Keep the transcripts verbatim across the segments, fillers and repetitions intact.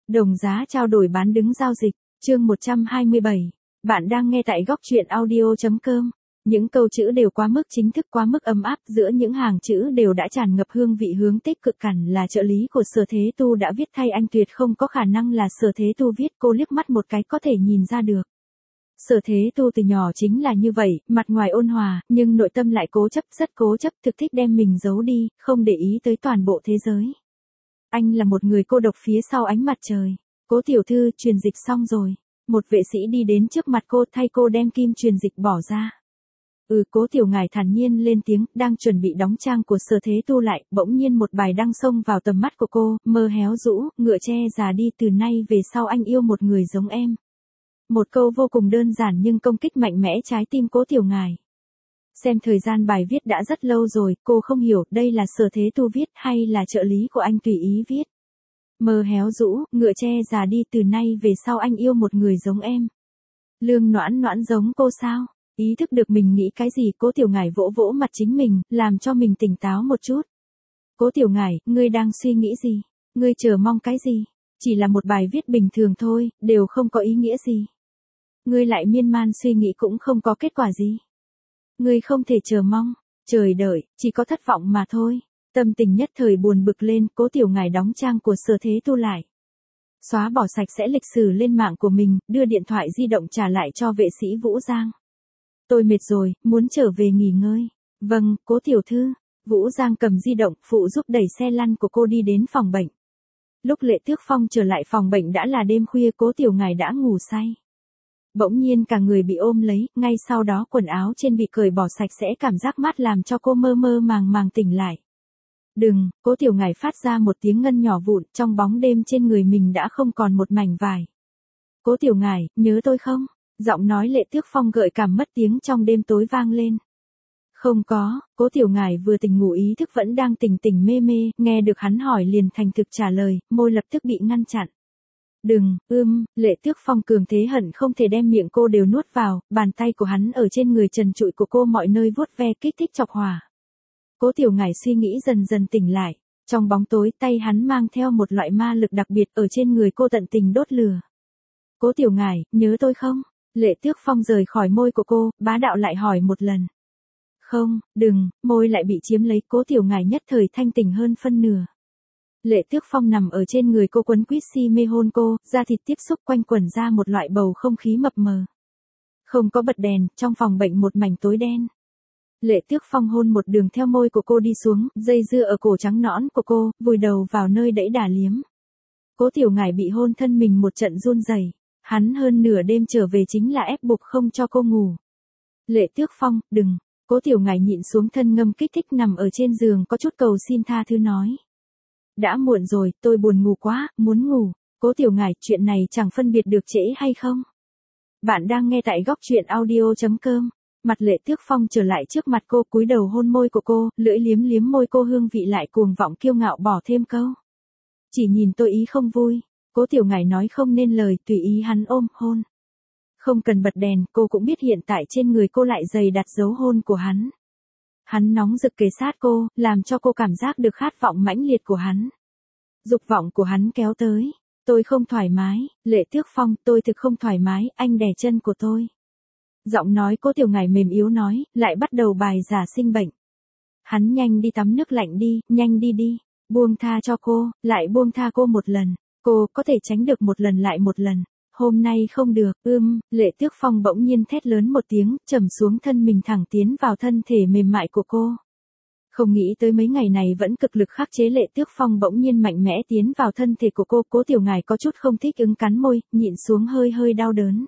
Đồng giá trao đổi bán đứng giao dịch, chương một trăm hai mươi bảy. Bạn đang nghe tại góc truyện audio chấm com. Những câu chữ đều quá mức chính thức, quá mức ấm áp, giữa những hàng chữ đều đã tràn ngập hương vị hướng tích cực. Cẩn là trợ lý của Sở Thế Tu đã viết thay anh, tuyệt không có khả năng là Sở Thế Tu viết, cô liếc mắt một cái có thể nhìn ra được. Sở Thế Tu từ nhỏ chính là như vậy, mặt ngoài ôn hòa, nhưng nội tâm lại cố chấp, rất cố chấp, thực thích đem mình giấu đi, không để ý tới toàn bộ thế giới. Anh là một người cô độc phía sau ánh mặt trời. Cố tiểu thư, truyền dịch xong rồi. Một vệ sĩ đi đến trước mặt cô, thay cô đem kim truyền dịch bỏ ra. Ừ, Cố tiểu ngải thản nhiên lên tiếng, đang chuẩn bị đóng trang của Sở Thế Tu lại, bỗng nhiên một bài đăng xông vào tầm mắt của cô, mơ héo rũ, ngựa tre già đi, từ nay về sau anh yêu một người giống em. Một câu vô cùng đơn giản nhưng công kích mạnh mẽ trái tim Cố tiểu ngải. Xem thời gian bài viết đã rất lâu rồi, cô không hiểu đây là Sở Thế Tu viết hay là trợ lý của anh tùy ý viết. Mơ héo rũ, ngựa tre già đi, từ nay về sau anh yêu một người giống em. Lương Noãn Noãn giống cô sao? Ý thức được mình nghĩ cái gì, Cố tiểu ngải vỗ vỗ mặt chính mình, làm cho mình tỉnh táo một chút. Cố tiểu ngải, ngươi đang suy nghĩ gì? Ngươi chờ mong cái gì? Chỉ là một bài viết bình thường thôi, đều không có ý nghĩa gì. Ngươi lại miên man suy nghĩ cũng không có kết quả gì. Ngươi không thể chờ mong, chờ đợi, chỉ có thất vọng mà thôi. Tâm tình nhất thời buồn bực lên, Cố tiểu ngải đóng trang của Sở Thế Tu lại. Xóa bỏ sạch sẽ lịch sử lên mạng của mình, đưa điện thoại di động trả lại cho vệ sĩ Vũ Giang. Tôi mệt rồi, muốn trở về nghỉ ngơi. Vâng, Cố tiểu thư. Vũ Giang cầm di động, phụ giúp đẩy xe lăn của cô đi đến phòng bệnh. Lúc Lệ Tước Phong trở lại phòng bệnh đã là đêm khuya, Cố tiểu ngải đã ngủ say. Bỗng nhiên cả người bị ôm lấy, ngay sau đó quần áo trên bị cởi bỏ sạch sẽ, cảm giác mát làm cho cô mơ mơ màng màng tỉnh lại. Đừng, Cố tiểu ngải phát ra một tiếng ngân nhỏ vụn, trong bóng đêm trên người mình đã không còn một mảnh vải. Cố tiểu ngải, nhớ tôi không? Giọng nói Lệ Tước Phong gợi cảm mất tiếng trong đêm tối vang lên. Không có, Cố tiểu ngải vừa tỉnh ngủ, ý thức vẫn đang tỉnh tỉnh mê mê, nghe được hắn hỏi liền thành thực trả lời, môi lập tức bị ngăn chặn. Đừng, ưm, Lệ Tước Phong cường thế hận không thể đem miệng cô đều nuốt vào, bàn tay của hắn ở trên người trần trụi của cô mọi nơi vuốt ve kích thích chọc hỏa. Cố tiểu ngải suy nghĩ dần dần tỉnh lại, trong bóng tối tay hắn mang theo một loại ma lực đặc biệt ở trên người cô tận tình đốt lửa. Cố tiểu ngải, nhớ tôi không? Lệ Tước Phong rời khỏi môi của cô, bá đạo lại hỏi một lần. Không, đừng, môi lại bị chiếm lấy, Cố tiểu ngải nhất thời thanh tỉnh hơn phân nửa. Lệ Tước Phong nằm ở trên người cô, quấn quýt si mê hôn cô, da thịt tiếp xúc quanh quẩn ra một loại bầu không khí mập mờ. Không có bật đèn, trong phòng bệnh một mảnh tối đen. Lệ Tước Phong hôn một đường theo môi của cô đi xuống, dây dưa ở cổ trắng nõn của cô, vùi đầu vào nơi đẫy đà liếm. Cố tiểu ngải bị hôn thân mình một trận run rẩy. Hắn hơn nửa đêm trở về chính là ép buộc không cho cô ngủ. Lệ Tước Phong, đừng. Cố tiểu ngải nhịn xuống thân ngâm kích thích nằm ở trên giường, có chút cầu xin tha thứ nói. Đã muộn rồi, tôi buồn ngủ quá, muốn ngủ. Cố tiểu ngải, chuyện này chẳng phân biệt được trễ hay không. Bạn đang nghe tại góc truyện audio chấm com. Mặt Lệ Tước Phong trở lại trước mặt cô, cúi đầu hôn môi của cô, lưỡi liếm liếm môi cô, hương vị lại cuồng vọng kiêu ngạo bỏ thêm câu. Chỉ nhìn tôi ý không vui. Cố tiểu ngải nói không nên lời, tùy ý hắn ôm, hôn. Không cần bật đèn, cô cũng biết hiện tại trên người cô lại dày đặt dấu hôn của hắn. Hắn nóng rực kề sát cô, làm cho cô cảm giác được khát vọng mãnh liệt của hắn. Dục vọng của hắn kéo tới. Tôi không thoải mái, Lệ Tước Phong, tôi thực không thoải mái, anh đè chân của tôi. Giọng nói Cố tiểu ngải mềm yếu nói, lại bắt đầu bài giả sinh bệnh. Hắn nhanh đi tắm nước lạnh đi, nhanh đi đi, buông tha cho cô, lại buông tha cô một lần. Cô có thể tránh được một lần lại một lần. Hôm nay không được, ưm, Lệ Tước Phong bỗng nhiên thét lớn một tiếng, trầm xuống thân mình thẳng tiến vào thân thể mềm mại của cô. Không nghĩ tới mấy ngày này vẫn cực lực khắc chế, Lệ Tước Phong bỗng nhiên mạnh mẽ tiến vào thân thể của cô. Cố tiểu ngải có chút không thích ứng, cắn môi, nhịn xuống hơi hơi đau đớn.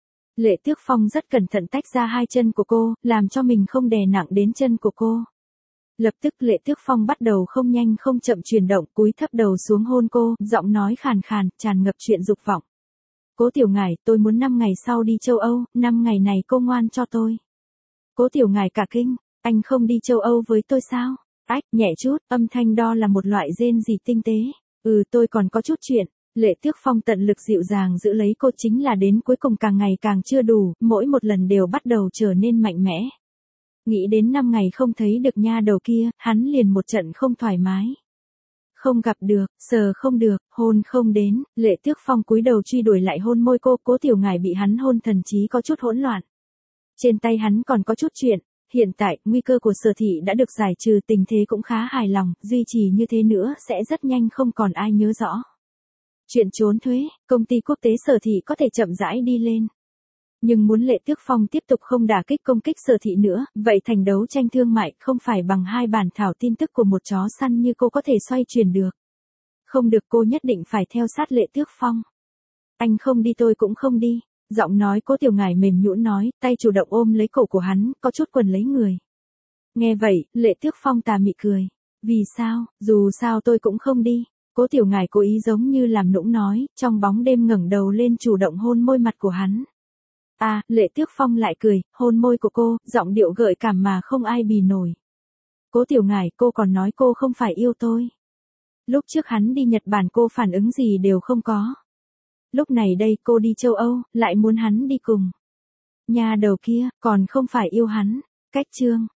Lệ Tước Phong rất cẩn thận tách ra hai chân của cô, làm cho mình không đè nặng đến chân của cô. Lập tức Lệ Tước Phong bắt đầu không nhanh không chậm chuyển động, cúi thấp đầu xuống hôn cô, giọng nói khàn khàn, tràn ngập chuyện dục vọng. Cố tiểu ngải, tôi muốn năm ngày sau đi châu Âu, năm ngày này cô ngoan cho tôi. Cố tiểu ngải cả kinh, anh không đi châu Âu với tôi sao? Ách, nhẹ chút, âm thanh đo là một loại rên rỉ tinh tế. Ừ, tôi còn có chút chuyện. Lệ Tước Phong tận lực dịu dàng giữ lấy cô, chính là đến cuối cùng càng ngày càng chưa đủ, mỗi một lần đều bắt đầu trở nên mạnh mẽ. Nghĩ đến năm ngày không thấy được nha đầu kia, hắn liền một trận không thoải mái. Không gặp được, sờ không được, hôn không đến, Lệ Tước Phong cúi đầu truy đuổi lại hôn môi cô, Cố Tiểu Ngải bị hắn hôn thần trí có chút hỗn loạn. Trên tay hắn còn có chút chuyện, hiện tại, nguy cơ của Sở Thị đã được giải trừ, tình thế cũng khá hài lòng, duy trì như thế nữa sẽ rất nhanh không còn ai nhớ rõ. Chuyện trốn thuế, công ty quốc tế Sở Thị có thể chậm rãi đi lên. Nhưng muốn Lệ Tước Phong tiếp tục không đả kích công kích Sở Thị nữa, vậy thành đấu tranh thương mại không phải bằng hai bản thảo tin tức của một chó săn như cô có thể xoay chuyển được. Không được, cô nhất định phải theo sát Lệ Tước Phong. Anh không đi tôi cũng không đi. Giọng nói Cố Tiểu Ngải mềm nhũn nói, tay chủ động ôm lấy cổ của hắn, có chút quần lấy người. Nghe vậy, Lệ Tước Phong tà mị cười. Vì sao, dù sao tôi cũng không đi. Cố Tiểu Ngải cố ý giống như làm nũng nói, trong bóng đêm ngẩng đầu lên chủ động hôn môi mặt của hắn. À, Lệ Tước Phong lại cười, hôn môi của cô, giọng điệu gợi cảm mà không ai bì nổi. Cố Tiểu Ngải, cô còn nói cô không phải yêu tôi. Lúc trước hắn đi Nhật Bản cô phản ứng gì đều không có. Lúc này đây cô đi châu Âu, lại muốn hắn đi cùng. Nhà đầu kia, còn không phải yêu hắn. Cách chương.